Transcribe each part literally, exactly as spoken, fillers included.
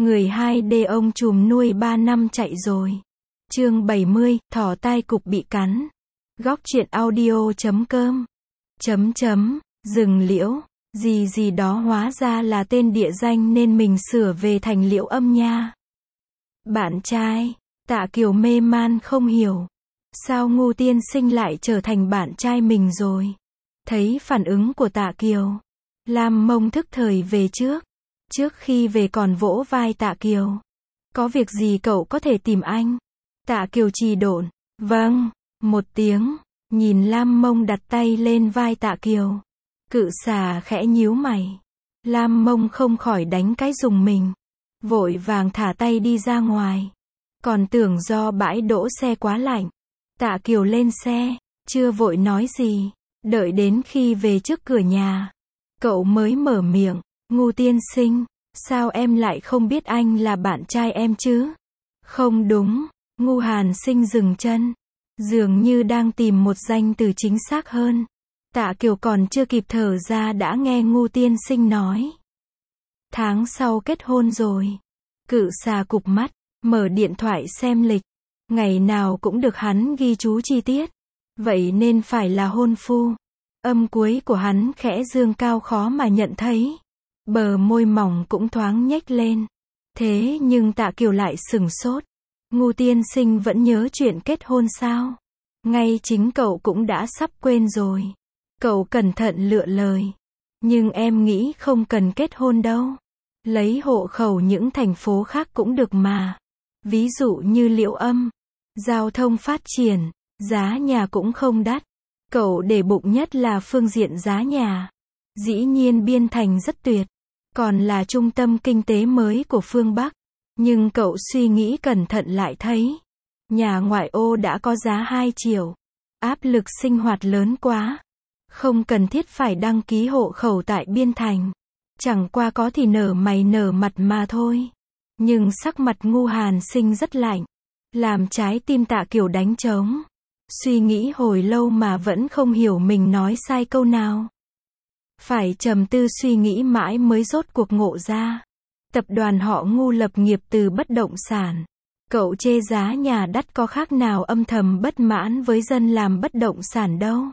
Người hai D ông trùm nuôi ba năm chạy rồi. Chương bảy mươi, thỏ tai cụp bị cắn. Góc truyện audio chấm com. Chấm chấm, rừng liễu, gì gì đó hóa ra là tên địa danh nên mình sửa về thành Liễu Âm nha. Bạn trai, Tạ Kiều mê man không hiểu. Sao Ngô tiên sinh lại trở thành bạn trai mình rồi? Thấy phản ứng của Tạ Kiều, Lam Mông thức thời về trước. Trước khi về còn vỗ vai Tạ Kiều. Có việc gì cậu có thể tìm anh? Tạ Kiều trì độn. Vâng, một tiếng. Nhìn Lam Mông đặt tay lên vai Tạ Kiều. Cự xà khẽ nhíu mày. Lam Mông không khỏi đánh cái rùng mình. Vội vàng thả tay đi ra ngoài. Còn tưởng do bãi đỗ xe quá lạnh. Tạ Kiều lên xe, chưa vội nói gì. Đợi đến khi về trước cửa nhà, cậu mới mở miệng. Ngô tiên sinh, sao em lại không biết anh là bạn trai em chứ? Không đúng. Ngô Hàn Sinh dừng chân, dường như đang tìm một danh từ chính xác hơn. Tạ Kiều còn chưa kịp thở ra đã nghe Ngô tiên sinh nói. Tháng sau kết hôn rồi. Cự xà cụp mắt, mở điện thoại xem lịch. Ngày nào cũng được hắn ghi chú chi tiết. Vậy nên phải là hôn phu. Âm cuối của hắn khẽ dương cao khó mà nhận thấy. Bờ môi mỏng cũng thoáng nhếch lên. Thế nhưng Tạ Kiều lại sửng sốt. Ngô tiên sinh vẫn nhớ chuyện kết hôn sao? Ngay chính cậu cũng đã sắp quên rồi. Cậu cẩn thận lựa lời. Nhưng em nghĩ không cần kết hôn đâu. Lấy hộ khẩu những thành phố khác cũng được mà. Ví dụ như Liễu Âm. Giao thông phát triển, giá nhà cũng không đắt. Cậu để bụng nhất là phương diện giá nhà. Dĩ nhiên Biên Thành rất tuyệt. Còn là trung tâm kinh tế mới của phương Bắc. Nhưng cậu suy nghĩ cẩn thận lại thấy. Nhà ngoại ô đã có giá hai triệu. Áp lực sinh hoạt lớn quá. Không cần thiết phải đăng ký hộ khẩu tại Biên Thành. Chẳng qua có thì nở mày nở mặt mà thôi. Nhưng sắc mặt Ngô Hàn Sinh rất lạnh. Làm trái tim Tạ Kiều đánh trống. Suy nghĩ hồi lâu mà vẫn không hiểu mình nói sai câu nào. Phải trầm tư suy nghĩ mãi mới rốt cuộc ngộ ra. Tập đoàn họ Ngô lập nghiệp từ bất động sản. Cậu chê giá nhà đắt có khác nào âm thầm bất mãn với dân làm bất động sản đâu.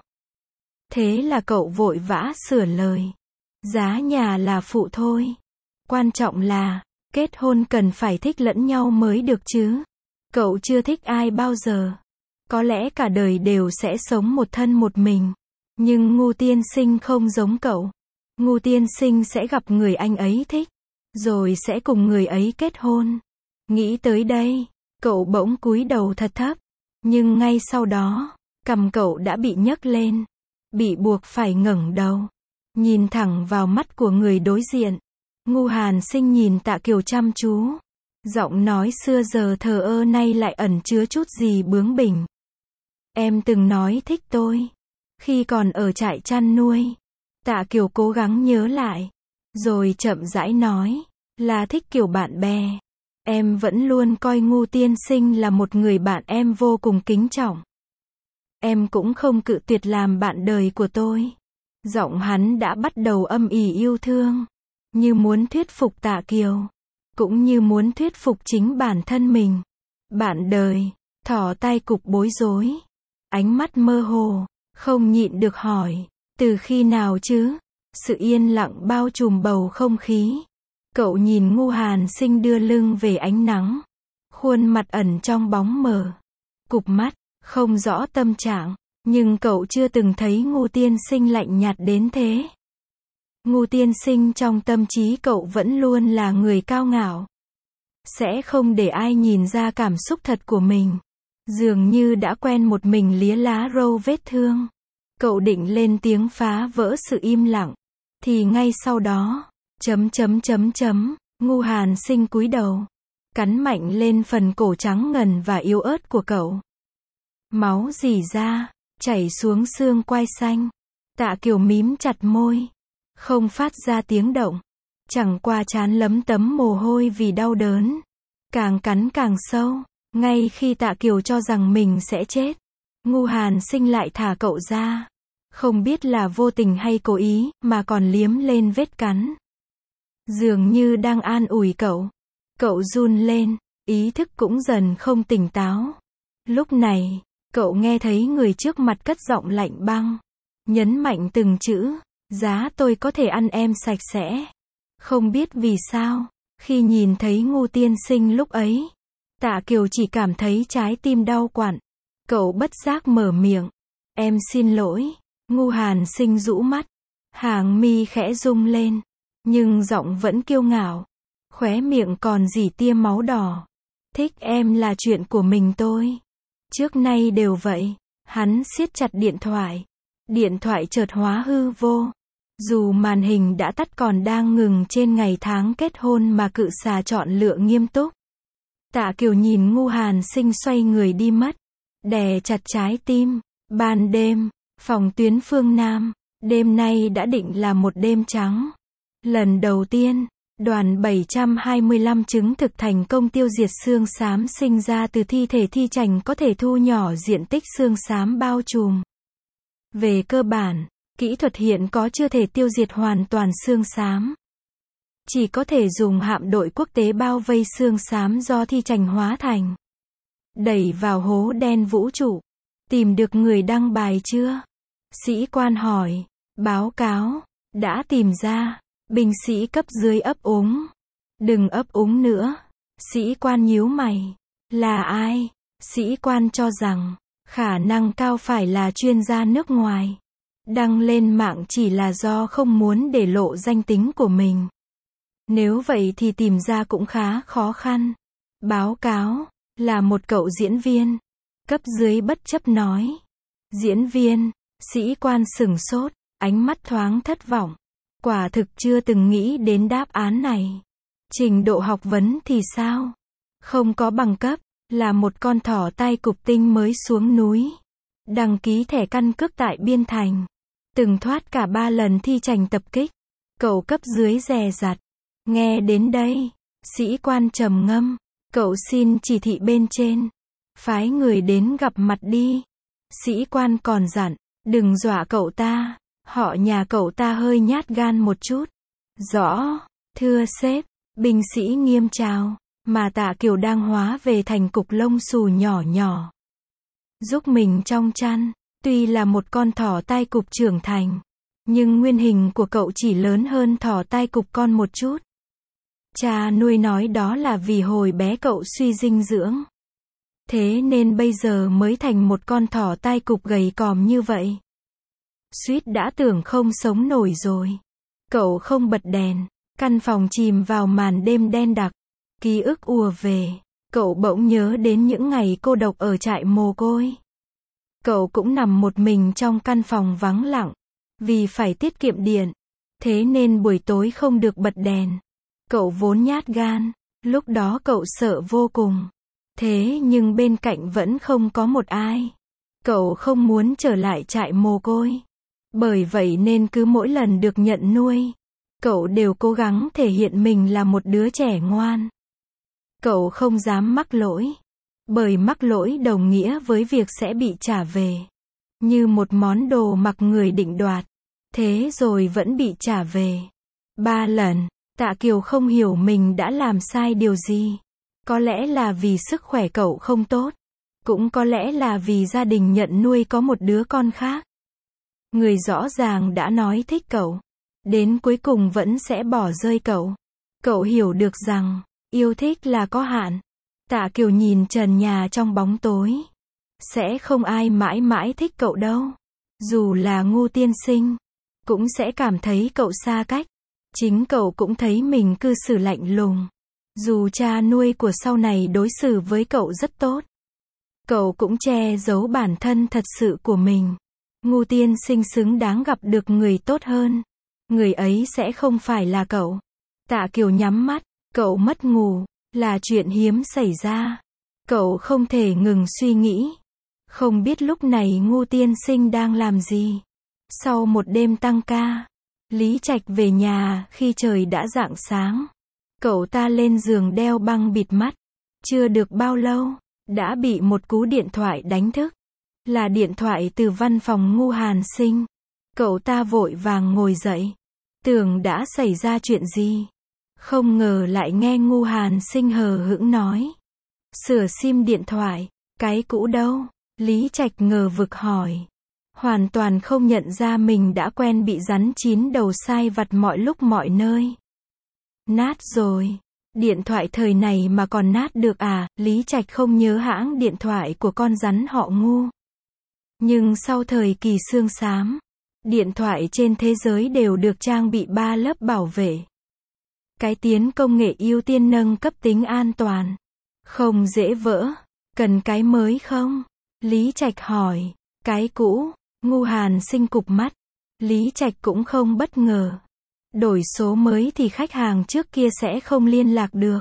Thế là cậu vội vã sửa lời. Giá nhà là phụ thôi. Quan trọng là, kết hôn cần phải thích lẫn nhau mới được chứ. Cậu chưa thích ai bao giờ. Có lẽ cả đời đều sẽ sống một thân một mình. Nhưng Ngô tiên sinh không giống cậu. Ngô tiên sinh sẽ gặp người anh ấy thích. Rồi sẽ cùng người ấy kết hôn. Nghĩ tới đây, cậu bỗng cúi đầu thật thấp. Nhưng ngay sau đó, cằm cậu đã bị nhấc lên. Bị buộc phải ngẩng đầu. Nhìn thẳng vào mắt của người đối diện. Ngô Hàn Sinh nhìn Tạ Kiều chăm chú. Giọng nói xưa giờ thờ ơ nay lại ẩn chứa chút gì bướng bỉnh. Em từng nói thích tôi. Khi còn ở trại chăn nuôi. Tạ Kiều cố gắng nhớ lại. Rồi chậm rãi nói. Là thích kiểu bạn bè. Em vẫn luôn coi Ngô tiên sinh là một người bạn em vô cùng kính trọng. Em cũng không cự tuyệt làm bạn đời của tôi. Giọng hắn đã bắt đầu âm ỉ yêu thương. Như muốn thuyết phục Tạ Kiều. Cũng như muốn thuyết phục chính bản thân mình. Bạn đời. Thỏ tai cụp bối rối. Ánh mắt mơ hồ. Không nhịn được hỏi. Từ khi nào chứ? Sự yên lặng bao trùm bầu không khí. Cậu nhìn Ngô Hàn Sinh đưa lưng về ánh nắng. Khuôn mặt ẩn trong bóng mờ. Cụp mắt, không rõ tâm trạng. Nhưng cậu chưa từng thấy Ngô tiên sinh lạnh nhạt đến thế. Ngô tiên sinh trong tâm trí cậu vẫn luôn là người cao ngạo. Sẽ không để ai nhìn ra cảm xúc thật của mình. Dường như đã quen một mình lía lá râu vết thương. Cậu định lên tiếng phá vỡ sự im lặng. Thì ngay sau đó, chấm chấm chấm chấm, Ngô Hàn Sinh cúi đầu. Cắn mạnh lên phần cổ trắng ngần và yếu ớt của cậu. Máu rỉ ra, chảy xuống xương quai xanh. Tạ Kiều mím chặt môi. Không phát ra tiếng động. Chẳng qua trán lấm tấm mồ hôi vì đau đớn. Càng cắn càng sâu. Ngay khi Tạ Kiều cho rằng mình sẽ chết. Ngô Hàn Sinh lại thả cậu ra. Không biết là vô tình hay cố ý, mà còn liếm lên vết cắn. Dường như đang an ủi cậu. Cậu run lên, ý thức cũng dần không tỉnh táo. Lúc này, cậu nghe thấy người trước mặt cất giọng lạnh băng, nhấn mạnh từng chữ, giá tôi có thể ăn em sạch sẽ. Không biết vì sao, khi nhìn thấy Ngu tiên sinh lúc ấy, Tạ Kiều chỉ cảm thấy trái tim đau quặn. Cậu bất giác mở miệng, em xin lỗi. Ngu Hàn Sinh rũ mắt, hàng mi khẽ rung lên, nhưng giọng vẫn kiêu ngạo, khóe miệng còn rỉ tia máu đỏ. Thích em là chuyện của mình tôi. Trước nay đều vậy. Hắn siết chặt điện thoại. Điện thoại chợt hóa hư vô. Dù màn hình đã tắt còn đang ngừng trên ngày tháng kết hôn mà cự xà chọn lựa nghiêm túc. Tạ Kiều nhìn Ngu Hàn Sinh xoay người đi mất, đè chặt trái tim. Ban đêm, phòng tuyến phương Nam, đêm nay đã định là một đêm trắng. Lần đầu tiên, đoàn bảy trăm hai mươi lăm chứng thực thành công tiêu diệt xương xám sinh ra từ thi thể Thi Chành có thể thu nhỏ diện tích xương xám bao trùm. Về cơ bản, kỹ thuật hiện có chưa thể tiêu diệt hoàn toàn xương xám. Chỉ có thể dùng hạm đội quốc tế bao vây xương xám do Thi Chành hóa thành. Đẩy vào hố đen vũ trụ. Tìm được người đăng bài chưa? Sĩ quan hỏi. Báo cáo. Đã tìm ra. Binh sĩ cấp dưới ấp úng. Đừng ấp úng nữa. Sĩ quan nhíu mày. Là ai? Sĩ quan cho rằng, khả năng cao phải là chuyên gia nước ngoài. Đăng lên mạng chỉ là do không muốn để lộ danh tính của mình. Nếu vậy thì tìm ra cũng khá khó khăn. Báo cáo, là một cậu diễn viên. Cấp dưới bất chấp nói. Diễn viên, sĩ quan sửng sốt, ánh mắt thoáng thất vọng. Quả thực chưa từng nghĩ đến đáp án này. Trình độ học vấn thì sao? Không có bằng cấp, là một con thỏ tai cụp tinh mới xuống núi. Đăng ký thẻ căn cước tại Biên Thành. Từng thoát cả ba lần Thi Chành tập kích. Cậu cấp dưới dè dặt. Nghe đến đây, sĩ quan trầm ngâm. Cậu xin chỉ thị bên trên. Phái người đến gặp mặt đi. Sĩ quan còn dặn, đừng dọa cậu ta. Họ nhà cậu ta hơi nhát gan một chút. Rõ, thưa sếp. Binh sĩ nghiêm chào. Mà Tạ Kiều đang hóa về thành cục lông xù nhỏ nhỏ. Giúp mình trong chăn. Tuy là một con thỏ tai cụp trưởng thành, nhưng nguyên hình của cậu chỉ lớn hơn thỏ tai cụp con một chút. Cha nuôi nói đó là vì hồi bé cậu suy dinh dưỡng. Thế nên bây giờ mới thành một con thỏ tai cụp gầy còm như vậy. Suýt đã tưởng không sống nổi rồi. Cậu không bật đèn. Căn phòng chìm vào màn đêm đen đặc. Ký ức ùa về. Cậu bỗng nhớ đến những ngày cô độc ở trại mồ côi. Cậu cũng nằm một mình trong căn phòng vắng lặng. Vì phải tiết kiệm điện. Thế nên buổi tối không được bật đèn. Cậu vốn nhát gan. Lúc đó cậu sợ vô cùng. Thế nhưng bên cạnh vẫn không có một ai. Cậu không muốn trở lại trại mồ côi. Bởi vậy nên cứ mỗi lần được nhận nuôi, cậu đều cố gắng thể hiện mình là một đứa trẻ ngoan. Cậu không dám mắc lỗi. Bởi mắc lỗi đồng nghĩa với việc sẽ bị trả về. Như một món đồ mặc người định đoạt. Thế rồi vẫn bị trả về. Ba lần, Tạ Kiều không hiểu mình đã làm sai điều gì. Có lẽ là vì sức khỏe cậu không tốt. Cũng có lẽ là vì gia đình nhận nuôi có một đứa con khác. Người rõ ràng đã nói thích cậu. Đến cuối cùng vẫn sẽ bỏ rơi cậu. Cậu hiểu được rằng, yêu thích là có hạn. Tạ Kiều nhìn trần nhà trong bóng tối. Sẽ không ai mãi mãi thích cậu đâu. Dù là Ngu tiên sinh, cũng sẽ cảm thấy cậu xa cách. Chính cậu cũng thấy mình cư xử lạnh lùng. Dù cha nuôi của sau này đối xử với cậu rất tốt. Cậu cũng che giấu bản thân thật sự của mình. Ngu tiên sinh xứng đáng gặp được người tốt hơn. Người ấy sẽ không phải là cậu. Tạ Kiều nhắm mắt. Cậu mất ngủ. Là chuyện hiếm xảy ra. Cậu không thể ngừng suy nghĩ. Không biết lúc này Ngu tiên sinh đang làm gì. Sau một đêm tăng ca, Lý Trạch về nhà khi trời đã rạng sáng. Cậu ta lên giường đeo băng bịt mắt. Chưa được bao lâu, đã bị một cú điện thoại đánh thức. Là điện thoại từ văn phòng Ngu Hàn Sinh. Cậu ta vội vàng ngồi dậy. Tưởng đã xảy ra chuyện gì. Không ngờ lại nghe Ngu Hàn Sinh hờ hững nói. Sửa sim điện thoại, cái cũ đâu? Lý Trạch ngờ vực hỏi. Hoàn toàn không nhận ra mình đã quen bị rắn chín đầu sai vặt mọi lúc mọi nơi. Nát rồi. Điện thoại thời này mà còn nát được à? Lý Trạch không nhớ hãng điện thoại của con rắn họ Ngu. Nhưng sau thời kỳ xương xám, điện thoại trên thế giới đều được trang bị ba lớp bảo vệ. Cái tiến công nghệ ưu tiên nâng cấp tính an toàn. Không dễ vỡ. Cần cái mới không? Lý Trạch hỏi. Cái cũ. Ngu Hàn Sinh cụp mắt. Lý Trạch cũng không bất ngờ. Đổi số mới thì khách hàng trước kia sẽ không liên lạc được.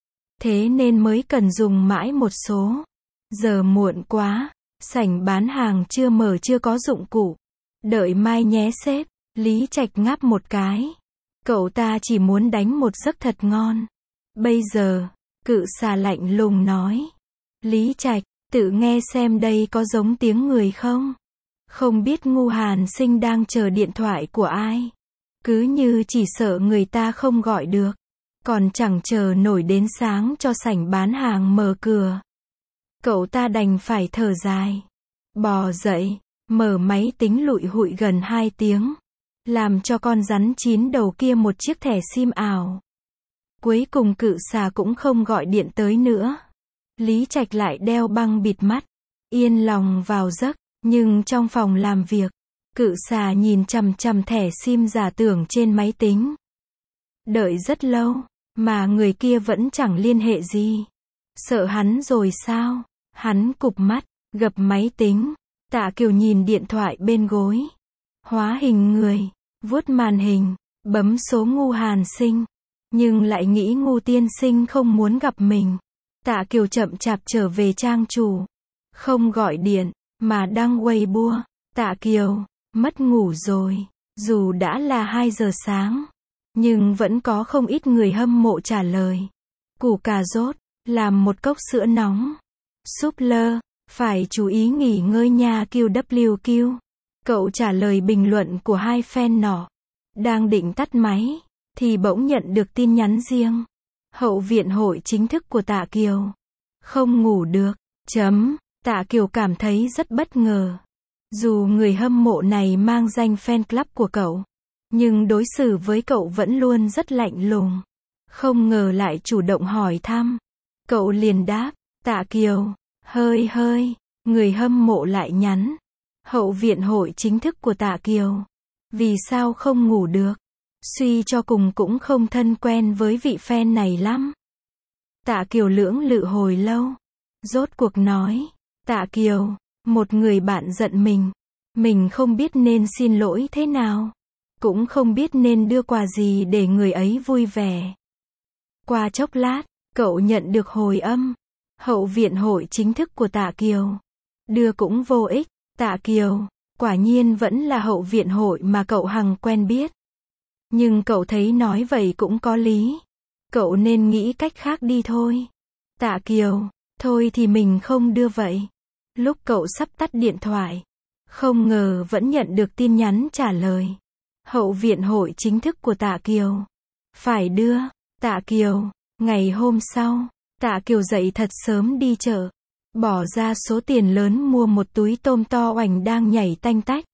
Thế nên mới cần dùng mãi một số. Giờ muộn quá. Sảnh bán hàng chưa mở, chưa có dụng cụ. Đợi mai nhé sếp. Lý Trạch ngáp một cái. Cậu ta chỉ muốn đánh một giấc thật ngon. Bây giờ, Cự Xà lạnh lùng nói. Lý Trạch, tự nghe xem đây có giống tiếng người không? Không biết Ngu Hàn Sinh đang chờ điện thoại của ai. Cứ như chỉ sợ người ta không gọi được. Còn chẳng chờ nổi đến sáng cho sảnh bán hàng mở cửa. Cậu ta đành phải thở dài. Bò dậy, mở máy tính lụi hụi gần hai tiếng. Làm cho con rắn chín đầu kia một chiếc thẻ sim ảo. Cuối cùng Cự Xà cũng không gọi điện tới nữa. Lý Trạch lại đeo băng bịt mắt. Yên lòng vào giấc. Nhưng trong phòng làm việc, Cự Xà nhìn chằm chằm thẻ sim giả tưởng trên máy tính. Đợi rất lâu, mà người kia vẫn chẳng liên hệ gì. Sợ hắn rồi sao? Hắn cụp mắt, gập máy tính. Tạ Kiều nhìn điện thoại bên gối. Hóa hình người, vuốt màn hình, bấm số Ngu Hàn Sinh. Nhưng lại nghĩ Ngu tiên sinh không muốn gặp mình. Tạ Kiều chậm chạp trở về trang chủ. Không gọi điện, mà đăng Weibo. Tạ Kiều, mất ngủ rồi. Dù đã là hai giờ sáng, nhưng vẫn có không ít người hâm mộ trả lời. Củ cà rốt, làm một cốc sữa nóng. Súp lơ, phải chú ý nghỉ ngơi nha Q W Q. Cậu trả lời bình luận của hai fan nọ. Đang định tắt máy, thì bỗng nhận được tin nhắn riêng. Hậu viện hội chính thức của Tạ Kiều. Không ngủ được. Chấm. Tạ Kiều cảm thấy rất bất ngờ. Dù người hâm mộ này mang danh fan club của cậu, nhưng đối xử với cậu vẫn luôn rất lạnh lùng. Không ngờ lại chủ động hỏi thăm. Cậu liền đáp. Tạ Kiều. Hơi hơi. Người hâm mộ lại nhắn. Hậu viện hội chính thức của Tạ Kiều. Vì sao không ngủ được? Suy cho cùng cũng không thân quen với vị fan này lắm. Tạ Kiều lưỡng lự hồi lâu. Rốt cuộc nói. Tạ Kiều, một người bạn giận mình. Mình không biết nên xin lỗi thế nào. Cũng không biết nên đưa quà gì để người ấy vui vẻ. Qua chốc lát, cậu nhận được hồi âm. Hậu viện hội chính thức của Tạ Kiều. Đưa cũng vô ích. Tạ Kiều, quả nhiên vẫn là hậu viện hội mà cậu hằng quen biết. Nhưng cậu thấy nói vậy cũng có lý. Cậu nên nghĩ cách khác đi thôi. Tạ Kiều, thôi thì mình không đưa vậy. Lúc cậu sắp tắt điện thoại, không ngờ vẫn nhận được tin nhắn trả lời. Hậu viện hội chính thức của Tạ Kiều. Phải đưa. Tạ Kiều. Ngày hôm sau, Tạ Kiều dậy thật sớm đi chợ. Bỏ ra số tiền lớn mua một túi tôm to oành đang nhảy tanh tách.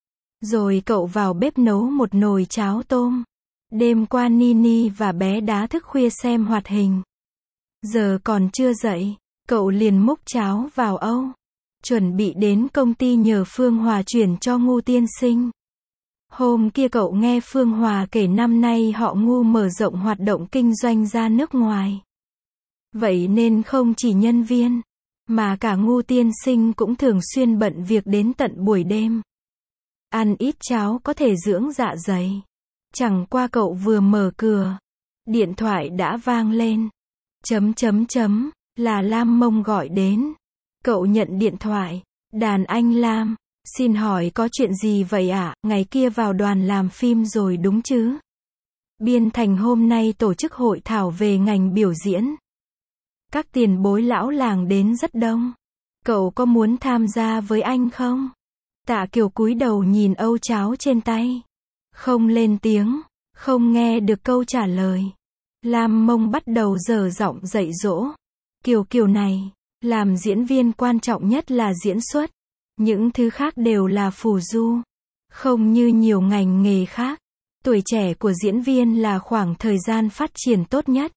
Rồi cậu vào bếp nấu một nồi cháo tôm. Đêm qua Nini và bé đá thức khuya xem hoạt hình. Giờ còn chưa dậy, cậu liền múc cháo vào âu. Chuẩn bị đến công ty nhờ Phương Hòa chuyển cho Ngu tiên sinh. Hôm kia cậu nghe Phương Hòa kể năm nay họ Ngu mở rộng hoạt động kinh doanh ra nước ngoài. Vậy nên không chỉ nhân viên, mà cả Ngu tiên sinh cũng thường xuyên bận việc đến tận buổi đêm. Ăn ít cháo có thể dưỡng dạ dày. Chẳng qua cậu vừa mở cửa, điện thoại đã vang lên. Chấm chấm chấm, là Lam Mông gọi đến. Cậu nhận điện thoại. Đàn anh Lam, xin hỏi có chuyện gì vậy ạ? À? Ngày kia vào đoàn làm phim rồi đúng chứ? Biên Thành hôm nay tổ chức hội thảo về ngành biểu diễn. Các tiền bối lão làng đến rất đông. Cậu có muốn tham gia với anh không? Tạ Kiều cúi đầu nhìn âu cháo trên tay. Không lên tiếng, không nghe được câu trả lời. Lam Mông bắt đầu dở giọng dạy dỗ. Kiều Kiều này, làm diễn viên quan trọng nhất là diễn xuất. Những thứ khác đều là phù du. Không như nhiều ngành nghề khác. Tuổi trẻ của diễn viên là khoảng thời gian phát triển tốt nhất.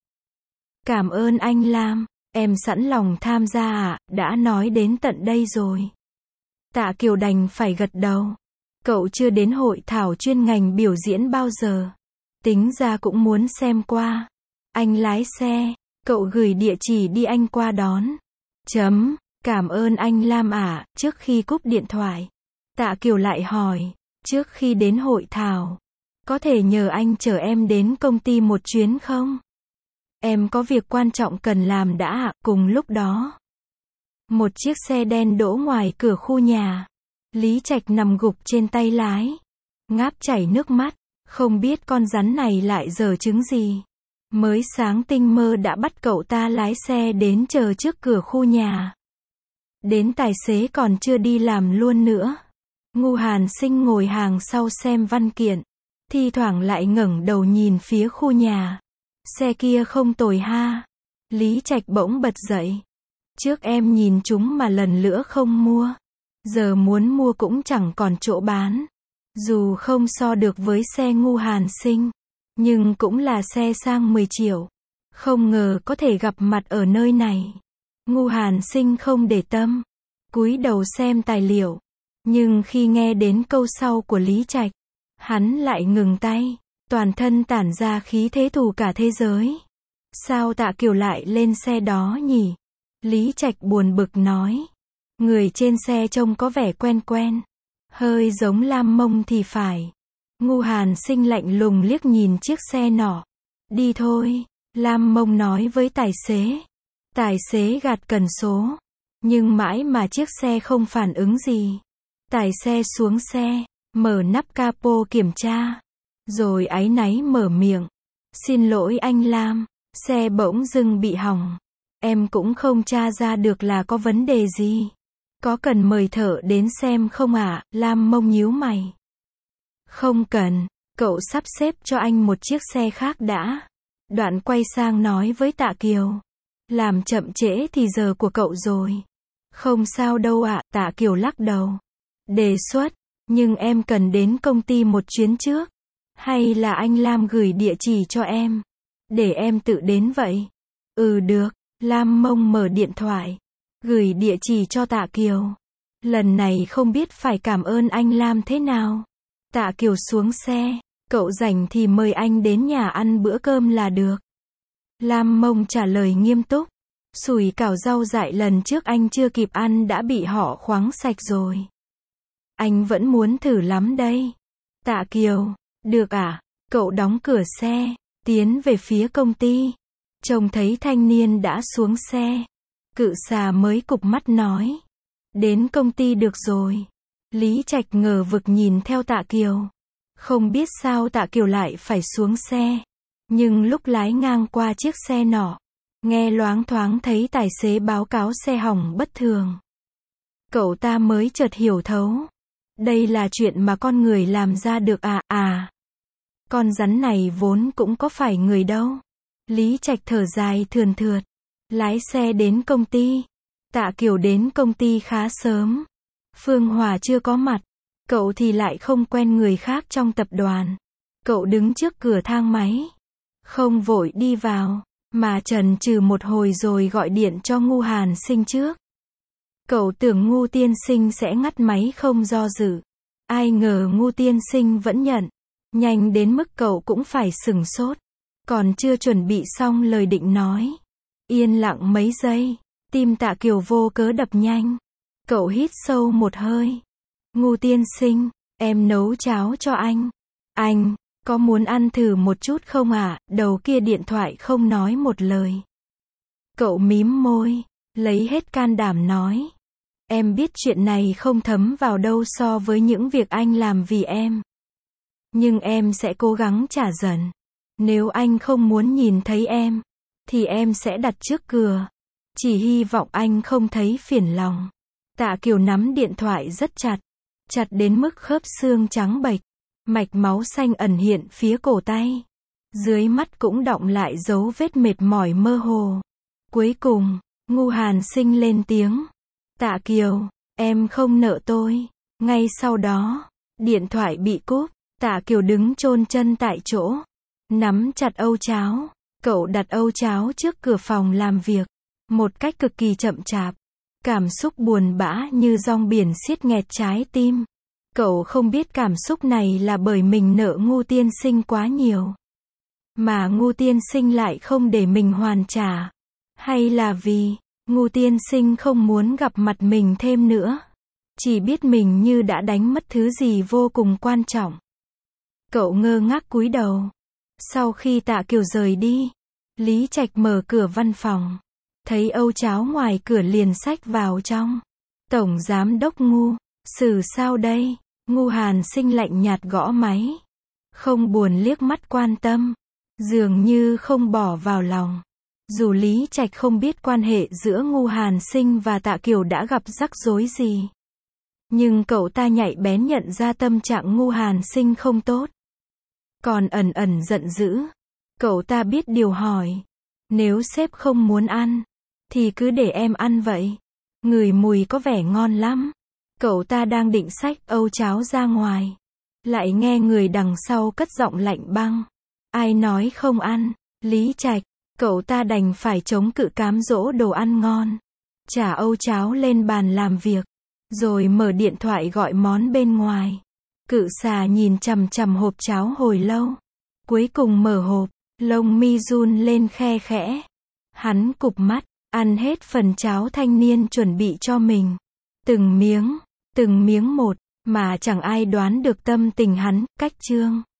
Cảm ơn anh Lam, em sẵn lòng tham gia ạ, đã nói đến tận đây rồi. Tạ Kiều đành phải gật đầu. Cậu chưa đến hội thảo chuyên ngành biểu diễn bao giờ. Tính ra cũng muốn xem qua. Anh lái xe, cậu gửi địa chỉ đi anh qua đón. Chấm, cảm ơn anh Lam ạ. Trước khi cúp điện thoại, Tạ Kiều lại hỏi, trước khi đến hội thảo, có thể nhờ anh chở em đến công ty một chuyến không? Em có việc quan trọng cần làm đã ạ. Cùng lúc đó, một chiếc xe đen đỗ ngoài cửa khu nhà. Lý Trạch nằm gục trên tay lái, ngáp chảy nước mắt, không biết con rắn này lại giở trứng gì. Mới sáng tinh mơ đã bắt cậu ta lái xe đến chờ trước cửa khu nhà. Đến tài xế còn chưa đi làm luôn nữa. Ngu Hàn Sinh ngồi hàng sau xem văn kiện, thi thoảng lại ngẩng đầu nhìn phía khu nhà. Xe kia không tồi ha. Lý Trạch bỗng bật dậy. Trước em nhìn chúng mà lần nữa không mua. Giờ muốn mua cũng chẳng còn chỗ bán. Dù không so được với xe Ngu Hàn Sinh, nhưng cũng là xe sang mười triệu. Không ngờ có thể gặp mặt ở nơi này. Ngu Hàn Sinh không để tâm, cúi đầu xem tài liệu. Nhưng khi nghe đến câu sau của Lý Trạch, hắn lại ngừng tay, toàn thân tản ra khí thế thù cả thế giới. Sao Tạ Kiều lại lên xe đó nhỉ? Lý Trạch buồn bực nói. Người trên xe trông có vẻ quen quen, hơi giống Lam Mông thì phải. Ngu Hàn Sinh lạnh lùng liếc nhìn chiếc xe nọ. Đi thôi, Lam Mông nói với tài xế. Tài xế gạt cần số, nhưng mãi mà chiếc xe không phản ứng gì. Tài xe xuống xe, mở nắp capo kiểm tra, rồi áy náy mở miệng. Xin lỗi anh Lam, xe bỗng dưng bị hỏng. Em cũng không tra ra được là có vấn đề gì. Có cần mời thợ đến xem không ạ? À? Lam Mông nhíu mày. Không cần, cậu sắp xếp cho anh một chiếc xe khác đã. Đoạn quay sang nói với Tạ Kiều. Làm chậm trễ thì giờ của cậu rồi. Không sao đâu ạ, à, Tạ Kiều lắc đầu. Đề xuất, nhưng em cần đến công ty một chuyến trước. Hay là anh Lam gửi địa chỉ cho em, để em tự đến vậy? Ừ được, Lam Mông mở điện thoại, gửi địa chỉ cho Tạ Kiều. Lần này không biết phải cảm ơn anh Lam thế nào. Tạ Kiều xuống xe, cậu rảnh thì mời anh đến nhà ăn bữa cơm là được. Lam Mông trả lời nghiêm túc. Sủi cảo rau dại lần trước anh chưa kịp ăn đã bị họ khoáng sạch rồi. Anh vẫn muốn thử lắm đây. Tạ Kiều, được à? Cậu đóng cửa xe, tiến về phía công ty. Trông thấy thanh niên đã xuống xe. Cự xà mới cụp mắt nói. Đến công ty được rồi. Lý Trạch ngờ vực nhìn theo Tạ Kiều. Không biết sao Tạ Kiều lại phải xuống xe. Nhưng lúc lái ngang qua chiếc xe nọ, nghe loáng thoáng thấy tài xế báo cáo xe hỏng bất thường. Cậu ta mới chợt hiểu thấu. Đây là chuyện mà con người làm ra được à, à. Con rắn này vốn cũng có phải người đâu. Lý Trạch thở dài thườn thượt. Lái xe đến công ty. Tạ Kiều đến công ty khá sớm. Phương Hòa chưa có mặt. Cậu thì lại không quen người khác trong tập đoàn. Cậu đứng trước cửa thang máy. Không vội đi vào, mà chần chừ một hồi rồi gọi điện cho Ngu Hàn Sinh trước. Cậu tưởng Ngu tiên sinh sẽ ngắt máy không do dự. Ai ngờ Ngu tiên sinh vẫn nhận. Nhanh đến mức cậu cũng phải sửng sốt. Còn chưa chuẩn bị xong lời định nói. Yên lặng mấy giây, tim Tạ Kiều vô cớ đập nhanh. Cậu hít sâu một hơi. Ngu tiên sinh, em nấu cháo cho anh. Anh, có muốn ăn thử một chút không ạ? À? Đầu kia điện thoại không nói một lời. Cậu mím môi, lấy hết can đảm nói. Em biết chuyện này không thấm vào đâu so với những việc anh làm vì em. Nhưng em sẽ cố gắng trả dần. Nếu anh không muốn nhìn thấy em, thì em sẽ đặt trước cửa. Chỉ hy vọng anh không thấy phiền lòng. Tạ Kiều nắm điện thoại rất chặt. Chặt đến mức khớp xương trắng bệch. Mạch máu xanh ẩn hiện phía cổ tay. Dưới mắt cũng đọng lại dấu vết mệt mỏi mơ hồ. Cuối cùng, Ngu Hàn Sinh lên tiếng. Tạ Kiều, em không nợ tôi. Ngay sau đó, điện thoại bị cúp. Tạ Kiều đứng chôn chân tại chỗ, nắm chặt âu cháo. Cậu đặt âu cháo trước cửa phòng làm việc, một cách cực kỳ chậm chạp. Cảm xúc buồn bã như dòng biển xiết nghẹt trái tim. Cậu không biết cảm xúc này là bởi mình nợ Ngu tiên sinh quá nhiều, mà Ngu tiên sinh lại không để mình hoàn trả. Hay là vì Ngu tiên sinh không muốn gặp mặt mình thêm nữa, chỉ biết mình như đã đánh mất thứ gì vô cùng quan trọng. Cậu ngơ ngác cúi đầu. Sau khi Tạ Kiều rời đi, Lý Trạch mở cửa văn phòng, thấy âu cháo ngoài cửa liền xách vào trong. Tổng giám đốc Ngu, xử sao đây? Ngu Hàn Sinh lạnh nhạt gõ máy, không buồn liếc mắt quan tâm, dường như không bỏ vào lòng. Dù Lý Trạch không biết quan hệ giữa Ngu Hàn Sinh và Tạ Kiều đã gặp rắc rối gì, nhưng cậu ta nhạy bén nhận ra tâm trạng Ngu Hàn Sinh không tốt, còn ẩn ẩn giận dữ. Cậu ta biết điều hỏi, nếu sếp không muốn ăn, thì cứ để em ăn vậy. Ngửi mùi có vẻ ngon lắm. Cậu ta đang định xách âu cháo ra ngoài, lại nghe người đằng sau cất giọng lạnh băng. Ai nói không ăn? Lý Trạch. Cậu ta đành phải chống cự cám dỗ đồ ăn ngon, trả âu cháo lên bàn làm việc, rồi mở điện thoại gọi món bên ngoài. Cự xà nhìn chằm chằm hộp cháo hồi lâu, cuối cùng mở hộp, lông mi run lên khe khẽ. Hắn cụp mắt, ăn hết phần cháo thanh niên chuẩn bị cho mình. Từng miếng, từng miếng một, mà chẳng ai đoán được tâm tình hắn. Cách chương